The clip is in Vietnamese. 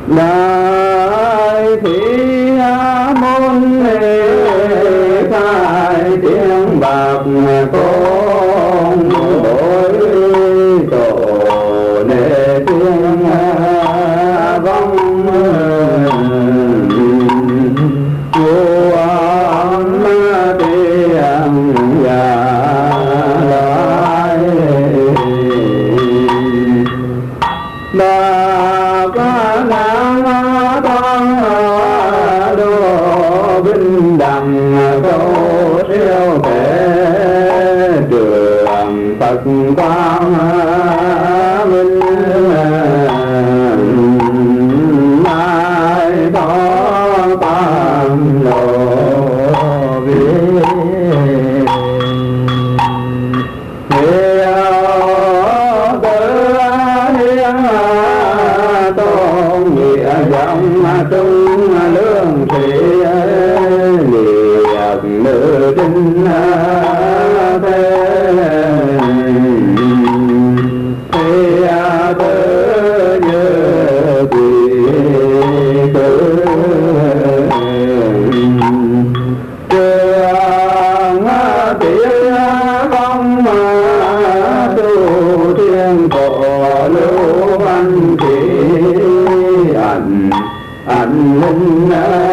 đại thị môn khai tiếng bạc con đổi tổ nề tiếng vong vua tiếng già lại bà có nàng con đô vinh đằng câu siêu thể trường Phật quang minh mai có tam lộ vi dòng trung lương thị liệt nữ trinh thế tư như quỷ cử trường tiếng vong tu thiên cổ lưu văn thị ảnh linh